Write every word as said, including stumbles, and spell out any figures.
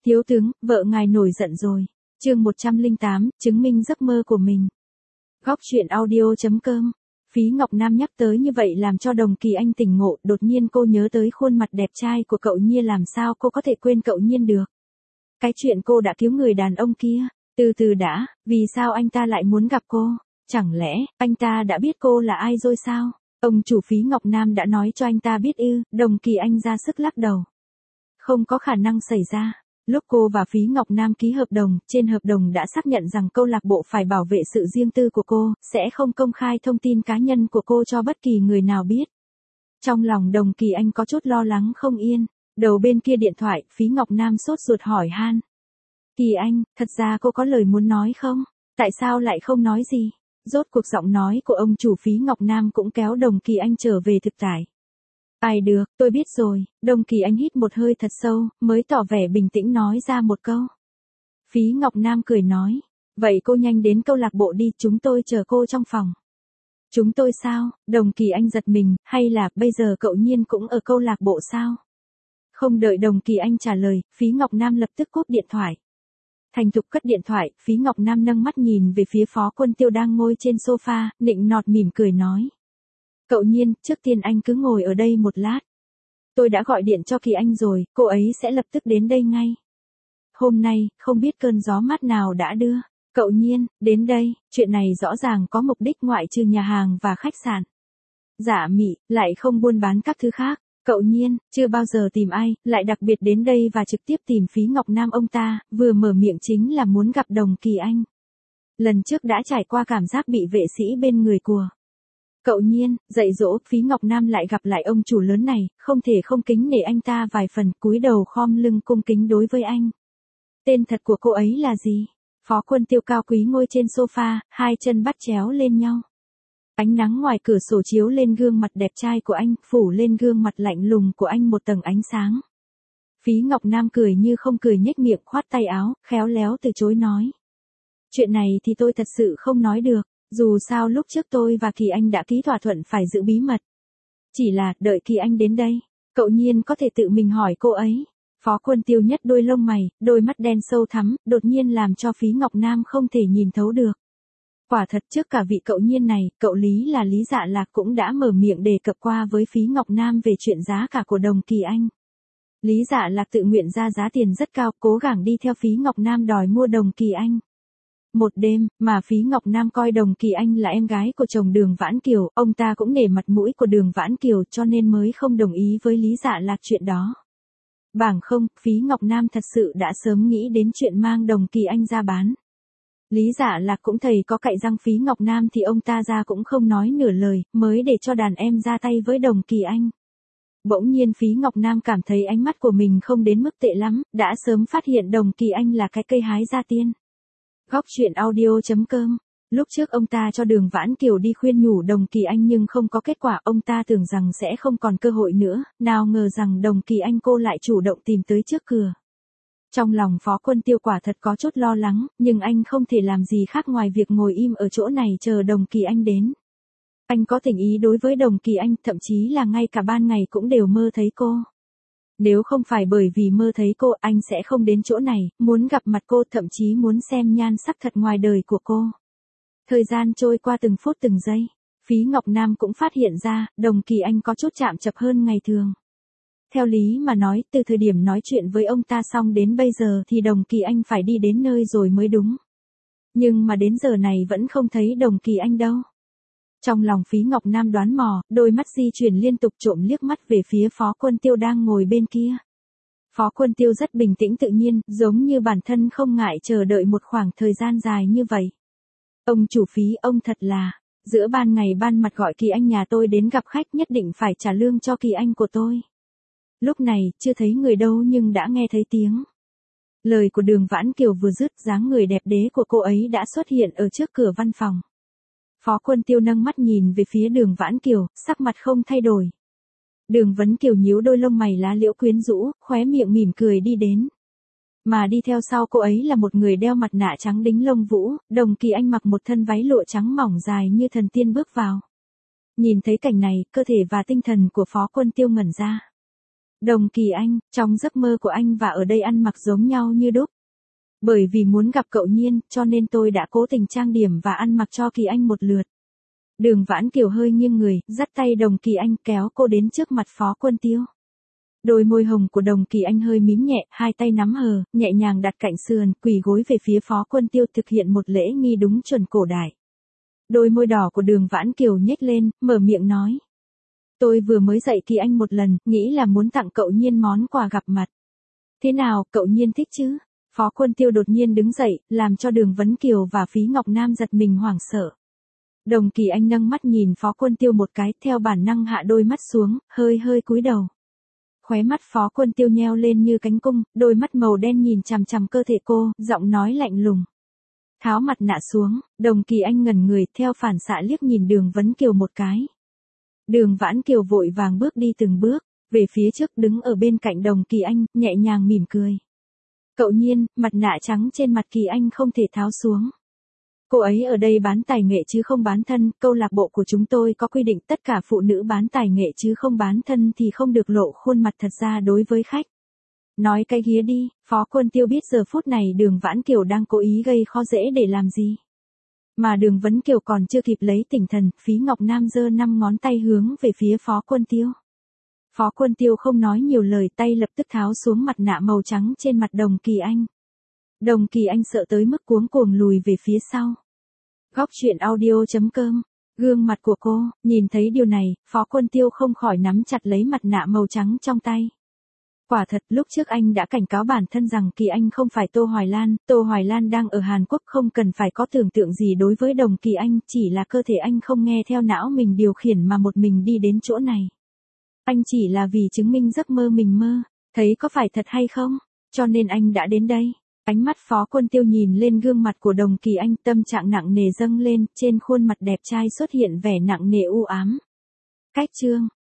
Thiếu tướng, vợ ngài nổi giận rồi. Chương một trăm lẻ tám, chứng minh giấc mơ của mình. Góc truyện audio chấm com. Phí Ngọc Nam nhắc tới như vậy làm cho Đồng Kỳ Anh tỉnh ngộ, đột nhiên cô nhớ tới khuôn mặt đẹp trai của cậu Nhiên, làm sao cô có thể quên cậu Nhiên được. Cái chuyện cô đã cứu người đàn ông kia, từ từ đã, vì sao anh ta lại muốn gặp cô? Chẳng lẽ, anh ta đã biết cô là ai rồi sao? Ông chủ Phí Ngọc Nam đã nói cho anh ta biết ư? Đồng Kỳ Anh ra sức lắc đầu. Không có khả năng xảy ra. Lúc cô và Phí Ngọc Nam ký hợp đồng, trên hợp đồng đã xác nhận rằng câu lạc bộ phải bảo vệ sự riêng tư của cô, sẽ không công khai thông tin cá nhân của cô cho bất kỳ người nào biết. Trong lòng Đồng Kỳ Anh có chút lo lắng không yên. Đầu bên kia điện thoại, Phí Ngọc Nam sốt ruột hỏi han. Kỳ Anh, thật ra cô có lời muốn nói không? Tại sao lại không nói gì? Rốt cuộc giọng nói của ông chủ Phí Ngọc Nam cũng kéo Đồng Kỳ Anh trở về thực tại. Ai được, tôi biết rồi. Đồng Kỳ Anh hít một hơi thật sâu, mới tỏ vẻ bình tĩnh nói ra một câu. Phí Ngọc Nam cười nói. Vậy cô nhanh đến câu lạc bộ đi, chúng tôi chờ cô trong phòng. Chúng tôi sao? Đồng Kỳ Anh giật mình, hay là bây giờ cậu Nhiên cũng ở câu lạc bộ sao? Không đợi Đồng Kỳ Anh trả lời, Phí Ngọc Nam lập tức cúp điện thoại. Thành thục cất điện thoại, Phí Ngọc Nam nâng mắt nhìn về phía Phó Quân Tiêu đang ngồi trên sofa, nịnh nọt mỉm cười nói. Cậu Nhiên, trước tiên anh cứ ngồi ở đây một lát. Tôi đã gọi điện cho Kỳ Anh rồi, cô ấy sẽ lập tức đến đây ngay. Hôm nay, không biết cơn gió mát nào đã đưa. Cậu Nhiên, đến đây, chuyện này rõ ràng có mục đích ngoại trừ nhà hàng và khách sạn. Dạ mị, lại không buôn bán các thứ khác. Cậu Nhiên, chưa bao giờ tìm ai, lại đặc biệt đến đây và trực tiếp tìm Phí Ngọc Nam ông ta, vừa mở miệng chính là muốn gặp Đồng Kỳ Anh. Lần trước đã trải qua cảm giác bị vệ sĩ bên người của. Cậu Nhiên, dạy dỗ, Phí Ngọc Nam lại gặp lại ông chủ lớn này, không thể không kính nể anh ta vài phần, cúi đầu khom lưng cung kính đối với anh. Tên thật của cô ấy là gì? Phó Quân Tiêu cao quý ngồi trên sofa, hai chân bắt chéo lên nhau. Ánh nắng ngoài cửa sổ chiếu lên gương mặt đẹp trai của anh, phủ lên gương mặt lạnh lùng của anh một tầng ánh sáng. Phí Ngọc Nam cười như không cười, nhếch miệng khoát tay áo, khéo léo từ chối nói. Chuyện này thì tôi thật sự không nói được, dù sao lúc trước tôi và Kỳ Anh đã ký thỏa thuận phải giữ bí mật. Chỉ là, đợi Kỳ Anh đến đây, cậu Nhiên có thể tự mình hỏi cô ấy. Phó Quân Tiêu nhất đôi lông mày, đôi mắt đen sâu thắm, đột nhiên làm cho Phí Ngọc Nam không thể nhìn thấu được. Quả thật trước cả vị cậu Nhiên này, cậu Lý là Lý Dạ Lạc cũng đã mở miệng đề cập qua với Phí Ngọc Nam về chuyện giá cả của Đồng Kỳ Anh. Lý Dạ Lạc tự nguyện ra giá tiền rất cao, cố gắng đi theo Phí Ngọc Nam đòi mua Đồng Kỳ Anh. Một đêm, mà Phí Ngọc Nam coi Đồng Kỳ Anh là em gái của chồng Đường Vãn Kiều, ông ta cũng nể mặt mũi của Đường Vãn Kiều cho nên mới không đồng ý với Lý Dạ Lạc chuyện đó. Bằng không, Phí Ngọc Nam thật sự đã sớm nghĩ đến chuyện mang Đồng Kỳ Anh ra bán. Lý Dạ Lạc cũng thầy có cạy răng Phí Ngọc Nam thì ông ta ra cũng không nói nửa lời, mới để cho đàn em ra tay với Đồng Kỳ Anh. Bỗng nhiên Phí Ngọc Nam cảm thấy ánh mắt của mình không đến mức tệ lắm, đã sớm phát hiện Đồng Kỳ Anh là cái cây hái gia tiên. Góc truyện audio chấm com. Lúc trước ông ta cho Đường Vãn Kiều đi khuyên nhủ Đồng Kỳ Anh nhưng không có kết quả, ông ta tưởng rằng sẽ không còn cơ hội nữa, nào ngờ rằng Đồng Kỳ Anh cô lại chủ động tìm tới trước cửa. Trong lòng Phó Quân Tiêu quả thật có chút lo lắng, nhưng anh không thể làm gì khác ngoài việc ngồi im ở chỗ này chờ Đồng Kỳ Anh đến. Anh có tình ý đối với Đồng Kỳ Anh, thậm chí là ngay cả ban ngày cũng đều mơ thấy cô. Nếu không phải bởi vì mơ thấy cô, anh sẽ không đến chỗ này, muốn gặp mặt cô, thậm chí muốn xem nhan sắc thật ngoài đời của cô. Thời gian trôi qua từng phút từng giây, Phí Ngọc Nam cũng phát hiện ra, Đồng Kỳ Anh có chút chạm chập hơn ngày thường. Theo lý mà nói, từ thời điểm nói chuyện với ông ta xong đến bây giờ thì Đồng Kỳ Anh phải đi đến nơi rồi mới đúng. Nhưng mà đến giờ này vẫn không thấy Đồng Kỳ Anh đâu. Trong lòng Phí Ngọc Nam đoán mò, đôi mắt di chuyển liên tục trộm liếc mắt về phía Phó Quân Tiêu đang ngồi bên kia. Phó Quân Tiêu rất bình tĩnh tự nhiên, giống như bản thân không ngại chờ đợi một khoảng thời gian dài như vậy. Ông chủ Phí, ông thật là, giữa ban ngày ban mặt gọi Kỳ Anh nhà tôi đến gặp khách nhất định phải trả lương cho Kỳ Anh của tôi. Lúc này, chưa thấy người đâu nhưng đã nghe thấy tiếng. Lời của Đường Vãn Kiều vừa dứt, dáng người đẹp đẽ của cô ấy đã xuất hiện ở trước cửa văn phòng. Phó Quân Tiêu nâng mắt nhìn về phía Đường Vãn Kiều, sắc mặt không thay đổi. Đường Vấn Kiều nhíu đôi lông mày lá liễu quyến rũ, khóe miệng mỉm cười đi đến. Mà đi theo sau cô ấy là một người đeo mặt nạ trắng đính lông vũ, Đồng Kỳ Anh mặc một thân váy lụa trắng mỏng dài như thần tiên bước vào. Nhìn thấy cảnh này, cơ thể và tinh thần của Phó Quân Tiêu ngẩn ra. Đồng Kỳ Anh, trong giấc mơ của anh và ở đây ăn mặc giống nhau như đúc. Bởi vì muốn gặp cậu Nhiên, cho nên tôi đã cố tình trang điểm và ăn mặc cho Kỳ Anh một lượt. Đường Vãn Kiều hơi nghiêng người, dắt tay Đồng Kỳ Anh kéo cô đến trước mặt Phó Quân Tiêu. Đôi môi hồng của Đồng Kỳ Anh hơi mím nhẹ, hai tay nắm hờ, nhẹ nhàng đặt cạnh sườn, quỳ gối về phía Phó Quân Tiêu thực hiện một lễ nghi đúng chuẩn cổ đại. Đôi môi đỏ của Đường Vãn Kiều nhếch lên, mở miệng nói. Tôi vừa mới dạy Kỳ Anh một lần, nghĩ là muốn tặng cậu Nhiên món quà gặp mặt. Thế nào, cậu Nhiên thích chứ? Phó Quân Tiêu đột nhiên đứng dậy, làm cho Đường Vấn Kiều và Phí Ngọc Nam giật mình hoảng sợ. Đồng Kỳ Anh nâng mắt nhìn Phó Quân Tiêu một cái, theo bản năng hạ đôi mắt xuống, hơi hơi cúi đầu. Khóe mắt Phó Quân Tiêu nheo lên như cánh cung, đôi mắt màu đen nhìn chằm chằm cơ thể cô, giọng nói lạnh lùng. Tháo mặt nạ xuống, Đồng Kỳ Anh ngẩn người, theo phản xạ liếc nhìn Đường Vấn Kiều một cái. Đường Vãn Kiều vội vàng bước đi từng bước, về phía trước đứng ở bên cạnh Đồng Kỳ Anh, nhẹ nhàng mỉm cười. Cậu Nhiên, mặt nạ trắng trên mặt Kỳ Anh không thể tháo xuống. Cô ấy ở đây bán tài nghệ chứ không bán thân, câu lạc bộ của chúng tôi có quy định tất cả phụ nữ bán tài nghệ chứ không bán thân thì không được lộ khuôn mặt thật ra đối với khách. Nói cái ghía đi, Phó Quân Tiêu biết giờ phút này Đường Vãn Kiều đang cố ý gây khó dễ để làm gì. Mà Đường Vấn Kiều còn chưa kịp lấy tỉnh thần, Phí Ngọc Nam giơ năm ngón tay hướng về phía Phó Quân Tiêu. Phó Quân Tiêu không nói nhiều lời, tay lập tức tháo xuống mặt nạ màu trắng trên mặt Đồng Kỳ Anh. Đồng Kỳ Anh sợ tới mức cuống cuồng lùi về phía sau. Góc truyện audio chấm com, gương mặt của cô, nhìn thấy điều này, Phó Quân Tiêu không khỏi nắm chặt lấy mặt nạ màu trắng trong tay. Quả thật, lúc trước anh đã cảnh cáo bản thân rằng Kỳ Anh không phải Tô Hoài Lan, Tô Hoài Lan đang ở Hàn Quốc không cần phải có tưởng tượng gì đối với Đồng Kỳ Anh, chỉ là cơ thể anh không nghe theo não mình điều khiển mà một mình đi đến chỗ này. Anh chỉ là vì chứng minh giấc mơ mình mơ, thấy có phải thật hay không, cho nên anh đã đến đây. Ánh mắt Phó Quân Tiêu nhìn lên gương mặt của Đồng Kỳ Anh, tâm trạng nặng nề dâng lên, trên khuôn mặt đẹp trai xuất hiện vẻ nặng nề u ám. Cách chương